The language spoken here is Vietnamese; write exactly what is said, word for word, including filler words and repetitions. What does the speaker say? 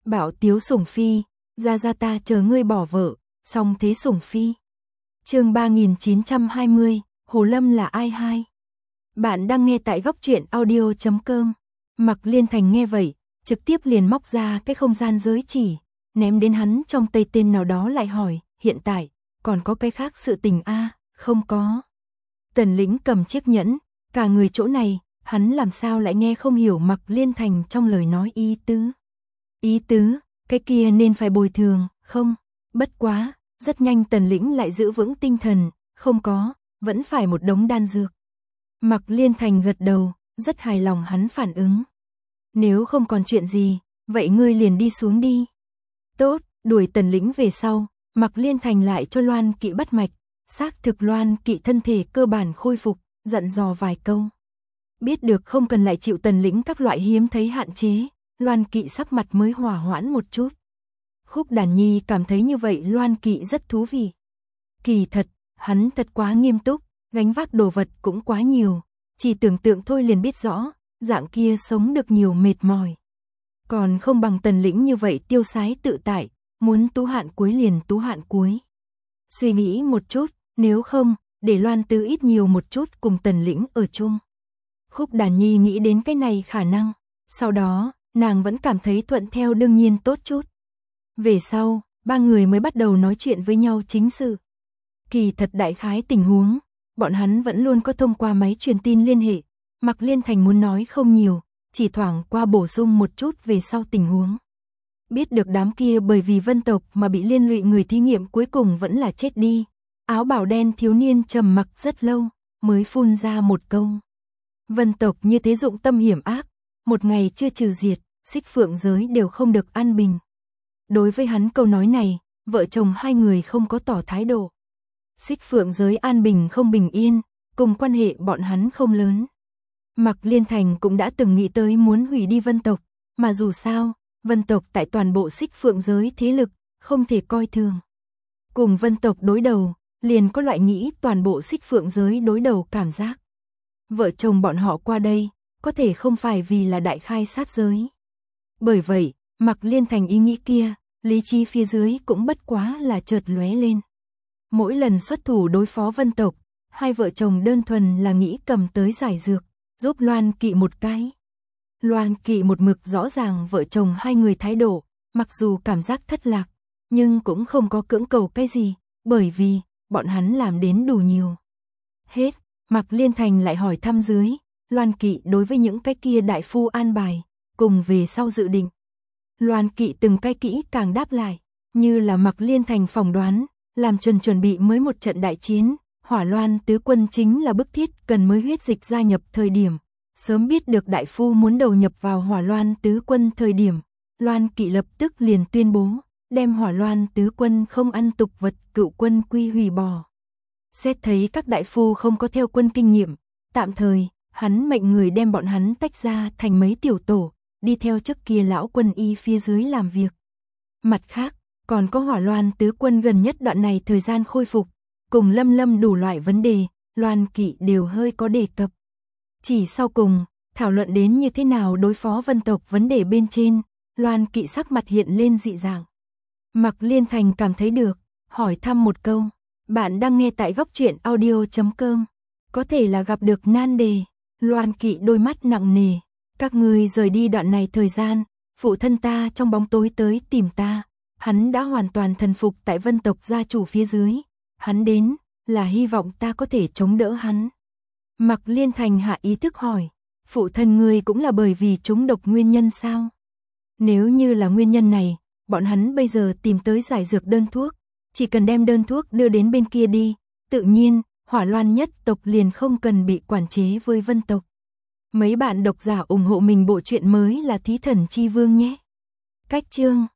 Bảo Tiếu Sủng Phi, ra ra ta chờ ngươi bỏ vợ, song thế Sủng Phi. Chương ba nghìn chín trăm hai mươi, Hồ Lâm là ai hai? Bạn đang nghe tại góc truyện audio chấm com. Mạc Liên Thành nghe vậy, trực tiếp liền móc ra cái không gian giới chỉ, ném đến hắn trong tay tên nào đó lại hỏi, hiện tại, còn có cái khác sự tình a? À, không có. Tần Lĩnh cầm chiếc nhẫn, cả người chỗ này, hắn làm sao lại nghe không hiểu Mạc Liên Thành trong lời nói ý tứ. Ý tứ, cái kia nên phải bồi thường, không? Bất quá, rất nhanh Tần Lĩnh lại giữ vững tinh thần, không có, vẫn phải một đống đan dược. Mạc Liên Thành gật đầu, rất hài lòng hắn phản ứng. Nếu không còn chuyện gì, vậy ngươi liền đi xuống đi. Tốt, đuổi Tần Lĩnh về sau, Mạc Liên Thành lại cho Loan Kỵ bắt mạch, xác thực Loan Kỵ thân thể cơ bản khôi phục, dặn dò vài câu. Biết được không cần lại chịu Tần Lĩnh các loại hiếm thấy hạn chế, Loan Kỵ sắc mặt mới hòa hoãn một chút. Khúc Đàn Nhi cảm thấy như vậy Loan Kỵ rất thú vị. Kỳ thật, hắn thật quá nghiêm túc, gánh vác đồ vật cũng quá nhiều, chỉ tưởng tượng thôi liền biết rõ, dạng kia sống được nhiều mệt mỏi. Còn không bằng Tần Lĩnh như vậy tiêu sái tự tại, muốn tú hạn cuối liền tú hạn cuối. Suy nghĩ một chút, nếu không, để Loan Tứ ít nhiều một chút cùng Tần Lĩnh ở chung. Khúc Đàn Nhi nghĩ đến cái này khả năng, sau đó, nàng vẫn cảm thấy thuận theo đương nhiên tốt chút. Về sau, ba người mới bắt đầu nói chuyện với nhau chính sự. Kỳ thật đại khái tình huống, bọn hắn vẫn luôn có thông qua máy truyền tin liên hệ, Mạc Liên Thành muốn nói không nhiều, chỉ thoảng qua bổ sung một chút về sau tình huống. Biết được đám kia bởi vì Vân tộc mà bị liên lụy người thí nghiệm cuối cùng vẫn là chết đi. Áo bào đen thiếu niên trầm mặc rất lâu, mới phun ra một câu. Vân tộc như thế dụng tâm hiểm ác, một ngày chưa trừ diệt, Xích Phượng giới đều không được an bình. Đối với hắn câu nói này, vợ chồng hai người không có tỏ thái độ. Xích Phượng giới an bình không bình yên, cùng quan hệ bọn hắn không lớn. Mạc Liên Thành cũng đã từng nghĩ tới muốn hủy đi Vân tộc, mà dù sao, Vân tộc tại toàn bộ Xích Phượng giới thế lực, không thể coi thường. Cùng Vân tộc đối đầu, liền có loại nghĩ toàn bộ Xích Phượng giới đối đầu cảm giác. Vợ chồng bọn họ qua đây, có thể không phải vì là đại khai sát giới. Bởi vậy, Mạc Liên Thành ý nghĩ kia, lý trí phía dưới cũng bất quá là chợt lóe lên. Mỗi lần xuất thủ đối phó Vân tộc, hai vợ chồng đơn thuần là nghĩ cầm tới giải dược, giúp Loan Kỵ một cái. Loan Kỵ một mực rõ ràng vợ chồng hai người thái độ, mặc dù cảm giác thất lạc, nhưng cũng không có cưỡng cầu cái gì, bởi vì, bọn hắn làm đến đủ nhiều. Hết, Mạc Liên Thành lại hỏi thăm dưới, Loan Kỵ đối với những cái kia đại phu an bài, cùng về sau dự định. Loan Kỵ từng cái kỹ càng đáp lại, như là Mạc Liên Thành phỏng đoán, làm chuẩn chuẩn bị mới một trận đại chiến, Hỏa Loan tứ quân chính là bức thiết cần mới huyết dịch gia nhập thời điểm. Sớm biết được đại phu muốn đầu nhập vào Hỏa Loan tứ quân thời điểm, Loan Kỵ lập tức liền tuyên bố, đem Hỏa Loan tứ quân không ăn tục vật cựu quân quy hủy bỏ. Xét thấy các đại phu không có theo quân kinh nghiệm, tạm thời, hắn mệnh người đem bọn hắn tách ra thành mấy tiểu tổ, đi theo trước kia lão quân y phía dưới làm việc. Mặt khác, còn có Hỏa Loan tứ quân gần nhất đoạn này thời gian khôi phục, cùng Lâm Lâm đủ loại vấn đề, Loan Kỵ đều hơi có đề cập. Chỉ sau cùng, thảo luận đến như thế nào đối phó Vân tộc vấn đề bên trên, Loan Kỵ sắc mặt hiện lên dị dạng. Mạc Liên Thành cảm thấy được, hỏi thăm một câu, bạn đang nghe tại góc truyện audio chấm com, có thể là gặp được nan đề. Loan Kỵ đôi mắt nặng nề, các ngươi rời đi đoạn này thời gian, phụ thân ta trong bóng tối tới tìm ta, hắn đã hoàn toàn thần phục tại Vân tộc gia chủ phía dưới, hắn đến, là hy vọng ta có thể chống đỡ hắn. Mạc Liên Thành hạ ý thức hỏi, phụ thân ngươi cũng là bởi vì trúng độc nguyên nhân sao? Nếu như là nguyên nhân này, bọn hắn bây giờ tìm tới giải dược đơn thuốc, chỉ cần đem đơn thuốc đưa đến bên kia đi, tự nhiên, Hỏa Loan nhất tộc liền không cần bị quản chế với Vân tộc. Mấy bạn độc giả ủng hộ mình bộ truyện mới là Thí Thần Chi Vương nhé. Cách chương